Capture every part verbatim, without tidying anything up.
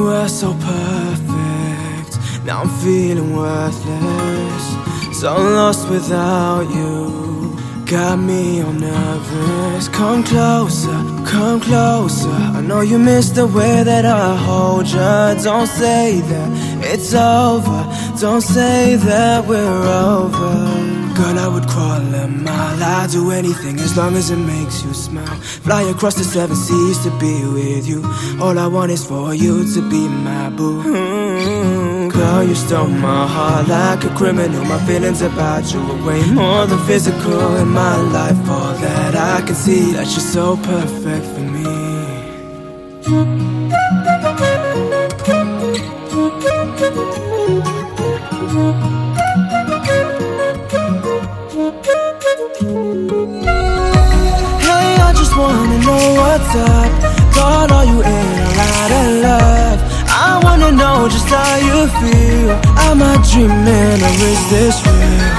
were so perfect. Now I'm feeling worthless, so lost without you. Got me all nervous. Come closer, come closer. I know you miss the way that I hold you. Don't say that it's over, don't say that we're over. Girl, I would crawl a mile, I'd do anything as long as it makes you smile. Fly across the seven seas to be with you. All I want is for you to be my boo. mm-hmm. Girl, you stole my heart like a criminal. My feelings about you are way more than physical. In my life, all that I can see, that you're so perfect for me. Hey, I just wanna know what's up. God, are you in or out of love? I wanna know just how you feel. Am I dreaming or is this real?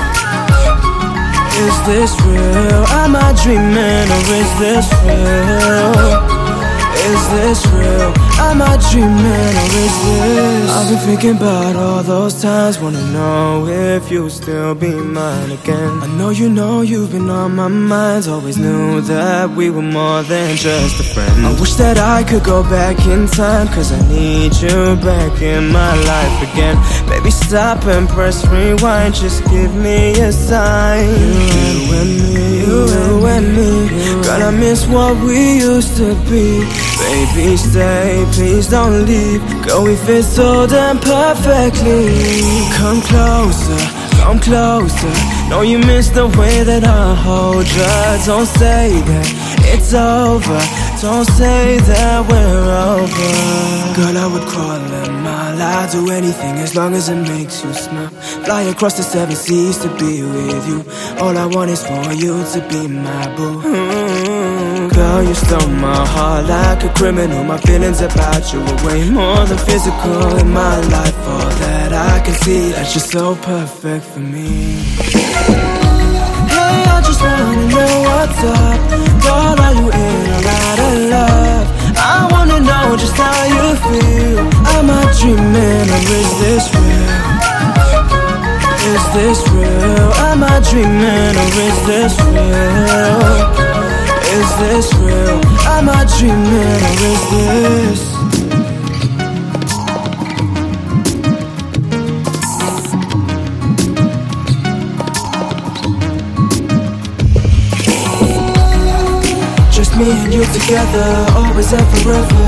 Is this real? Am I dreaming or is this real? Is this real? Am I dreaming or is this? I've been thinking about all those times. Wanna know if you'll still be mine again. I know you know you've been on my mind. Always knew that we were more than just a friend. I wish that I could go back in time, cause I need you back in my life again. Baby, stop and press rewind. Just give me a sign. You and me, you and me. Girl, I miss what we used to be. Baby, stay, please don't leave. Girl, we fit so damn perfectly. Come closer, come closer. Know you miss the way that I hold you. Don't say that it's over, don't say that we're over. Girl, I would crawl a mile, I'd do anything as long as it makes you smile. Fly across the seven seas to be with you. All I want is for you to be my boo. mm-hmm. Girl, you stole my heart like a criminal. My feelings about you are way more than physical. In my life, all that I can see, that you're so perfect for me. Hey, I just wanna know what's up. God, are you in or out of love? I wanna know just how you feel. Am I dreaming or is this real? Is this real? Am I dreaming or is this real? Is this real? Am I dreaming or is this? Just me and you together, always and forever.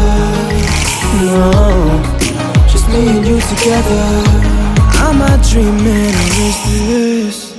No, just me and you together. Am I dreaming or is this?